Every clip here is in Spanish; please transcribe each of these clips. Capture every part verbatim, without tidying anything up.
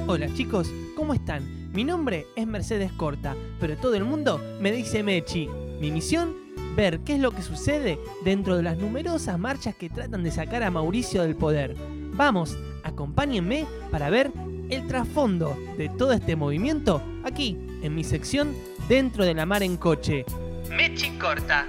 Hola chicos, ¿cómo están? Mi nombre es Mercedes Corta, pero todo el mundo me dice Mechi. Mi misión, ver qué es lo que sucede dentro de las numerosas marchas que tratan de sacar a Mauricio del poder. Vamos, acompáñenme para ver el trasfondo de todo este movimiento aquí, en mi sección Dentro de la Mar en Coche. Mechi Corta.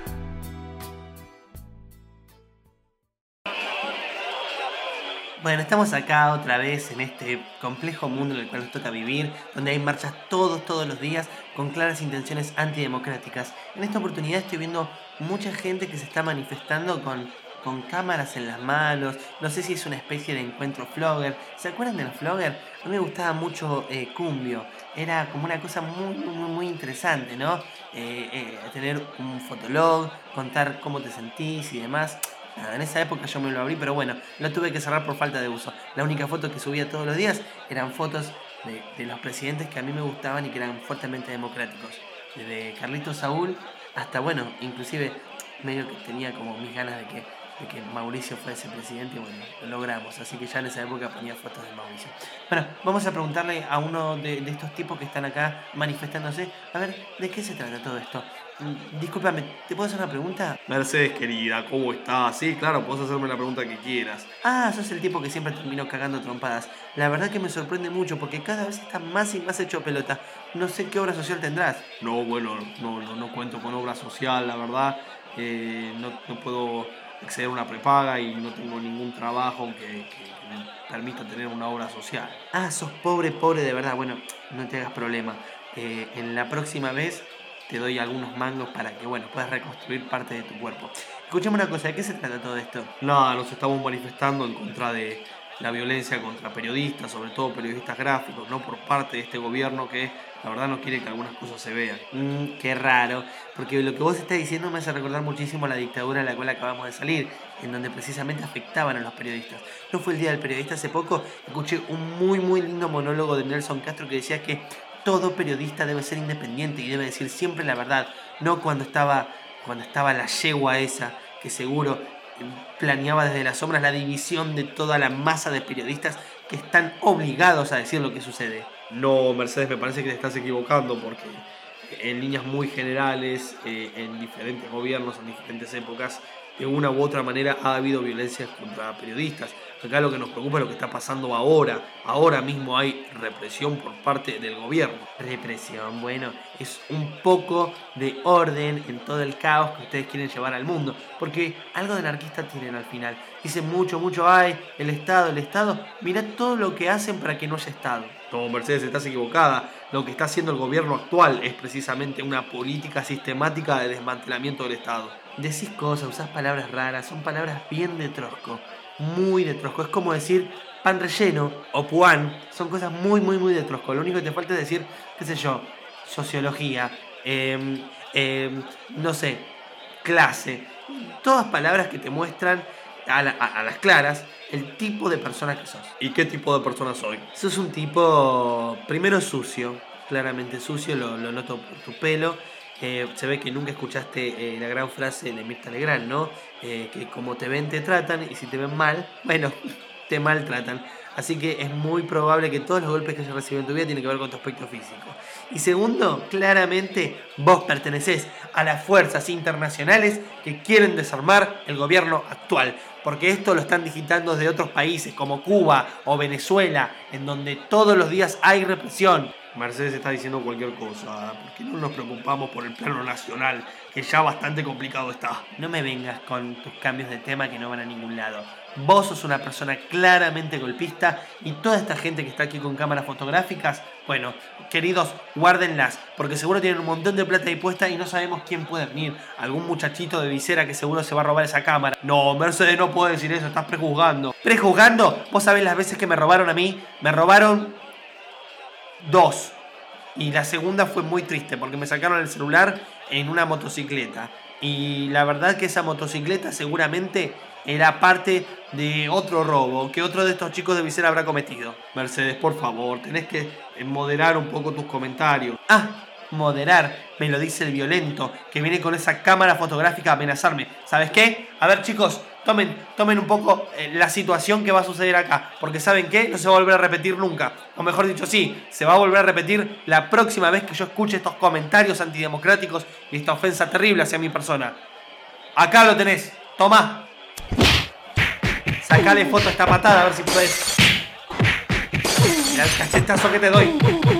Bueno, estamos acá otra vez en este complejo mundo en el cual nos toca vivir, donde hay marchas todos, todos los días, con claras intenciones antidemocráticas. En esta oportunidad estoy viendo mucha gente que se está manifestando con, con cámaras en las manos. No sé si es una especie de encuentro flogger. ¿Se acuerdan de los flogger? A mí me gustaba mucho eh, Cumbio. Era como una cosa muy, muy, muy interesante, ¿no? Eh, eh, tener un fotolog, contar cómo te sentís y demás. Nada, en esa época yo me lo abrí, pero bueno, lo tuve que cerrar por falta de uso. La única foto que subía todos los días eran fotos de, de los presidentes que a mí me gustaban y que eran fuertemente democráticos. Desde Carlitos Saúl hasta, bueno, inclusive medio que tenía como mis ganas de que, de que Mauricio fuese presidente y bueno, lo logramos. Así que ya en esa época ponía fotos de Mauricio. Bueno, vamos a preguntarle a uno de, de estos tipos que están acá manifestándose, a ver, ¿de qué se trata todo esto? Discúlpame, ¿te puedo hacer una pregunta? Mercedes, querida, ¿cómo estás? Sí, claro, puedes hacerme la pregunta que quieras. Ah, sos el tipo que siempre terminó cagando trompadas. La verdad que me sorprende mucho porque cada vez estás más y más hecho pelota. No sé qué obra social tendrás. No, bueno, no, no, no cuento con obra social, la verdad. Eh, no, no puedo acceder a una prepaga y no tengo ningún trabajo que, que, que me permita tener una obra social. Ah, sos pobre, pobre de verdad. Bueno, no te hagas problema. Eh, en la próxima vez te doy algunos mangos para que, bueno, puedas reconstruir parte de tu cuerpo. Escuchame una cosa, ¿de qué se trata todo esto? Nada, nos estamos manifestando en contra de la violencia contra periodistas, sobre todo periodistas gráficos, ¿no? Por parte de este gobierno que la verdad no quiere que algunas cosas se vean. Mmm, qué raro, porque lo que vos estás diciendo me hace recordar muchísimo a la dictadura de la cual acabamos de salir, en donde precisamente afectaban a los periodistas. ¿No fue el Día del Periodista hace poco? Escuché un muy, muy lindo monólogo de Nelson Castro que decía que todo periodista debe ser independiente y debe decir siempre la verdad, no cuando estaba, cuando estaba la yegua esa, que seguro planeaba desde las sombras la división de toda la masa de periodistas que están obligados a decir lo que sucede. No, Mercedes, me parece que te estás equivocando porque en líneas muy generales, eh, en diferentes gobiernos, en diferentes épocas, de una u otra manera ha habido violencias contra periodistas. Acá lo que nos preocupa es lo que está pasando ahora. Ahora mismo hay represión por parte del gobierno. Represión, bueno, es un poco de orden en todo el caos que ustedes quieren llevar al mundo. Porque algo de anarquista tienen al final. Dicen mucho, mucho, ay, el Estado, el Estado. Mirá todo lo que hacen para que no haya Estado. No, Mercedes, estás equivocada. Lo que está haciendo el gobierno actual es precisamente una política sistemática de desmantelamiento del Estado. Decís cosas, usás palabras raras, son palabras bien de trosco. Muy de trosco. Es como decir pan relleno o puán. Son cosas muy, muy, muy de trosco. Lo único que te falta es decir, qué sé yo, sociología, eh, eh, no sé, clase. Todas palabras que te muestran a, la, a, a las claras el tipo de persona que sos. ¿Y qué tipo de persona soy? Sos un tipo, primero sucio, claramente sucio, lo, lo noto por tu pelo. Eh, se ve que nunca escuchaste eh, la gran frase de Mirta Legrand, ¿no? Eh, que como te ven te tratan y si te ven mal, bueno, te maltratan. Así que es muy probable que todos los golpes que hayas recibido en tu vida tienen que ver con tu aspecto físico. Y segundo, claramente vos pertenecés a las fuerzas internacionales que quieren desarmar el gobierno actual. Porque esto lo están digitando desde otros países como Cuba o Venezuela, en donde todos los días hay represión. Mercedes está diciendo cualquier cosa. ¿Por qué no nos preocupamos por el plano nacional? Que ya bastante complicado está. No me vengas con tus cambios de tema que no van a ningún lado. Vos sos una persona claramente golpista y toda esta gente que está aquí con cámaras fotográficas, bueno, queridos, guárdenlas, porque seguro tienen un montón de plata ahí puesta y no sabemos quién puede venir. Algún muchachito de visera que seguro se va a robar esa cámara. No, Mercedes, no puedes decir eso, estás prejuzgando. ¿Prejuzgando? Vos sabés las veces que me robaron a mí. Me robaron dos. Y la segunda fue muy triste porque me sacaron el celular en una motocicleta. Y la verdad que esa motocicleta seguramente era parte de otro robo que otro de estos chicos de visera habrá cometido. Mercedes, por favor, tenés que moderar un poco tus comentarios. Ah, moderar, me lo dice el violento que viene con esa cámara fotográfica a amenazarme. ¿Sabes qué? A ver chicos, tomen, tomen un poco eh, la situación que va a suceder acá. Porque ¿saben qué? No se va a volver a repetir nunca. O mejor dicho, sí, se va a volver a repetir la próxima vez que yo escuche estos comentarios antidemocráticos y esta ofensa terrible hacia mi persona. Acá lo tenés, tomá. Sacale foto a esta patada a ver si puedes. Mirá el cachetazo que te doy.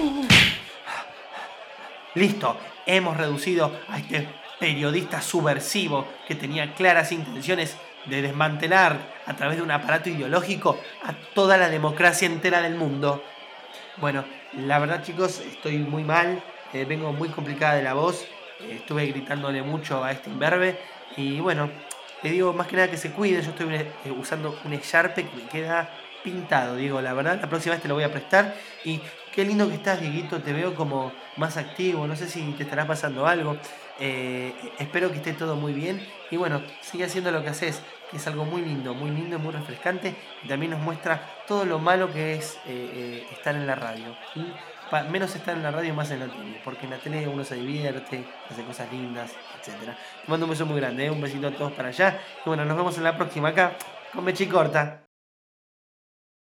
Listo, hemos reducido a este periodista subversivo que tenía claras intenciones de desmantelar a través de un aparato ideológico a toda la democracia entera del mundo. Bueno, la verdad, chicos, estoy muy mal, eh, vengo muy complicada de la voz, eh, estuve gritándole mucho a este imberbe y bueno, le digo más que nada que se cuide. Yo estoy eh, usando un Sharpe que me queda pintado, Diego, la verdad, la próxima vez te lo voy a prestar. Y qué lindo que estás, Dieguito, te veo como más activo, no sé si te estará pasando algo. Eh, espero que esté todo muy bien y bueno, sigue haciendo lo que haces, que es algo muy lindo, muy lindo, muy refrescante y también nos muestra todo lo malo que es eh, eh, estar en la radio. ¿Sí? Pa- menos estar en la radio, más en la tele, porque en la tele uno se divierte, hace cosas lindas, etcétera. Te mando un beso muy grande, ¿eh? Un besito a todos para allá y bueno, nos vemos en la próxima acá con Mechi Corta.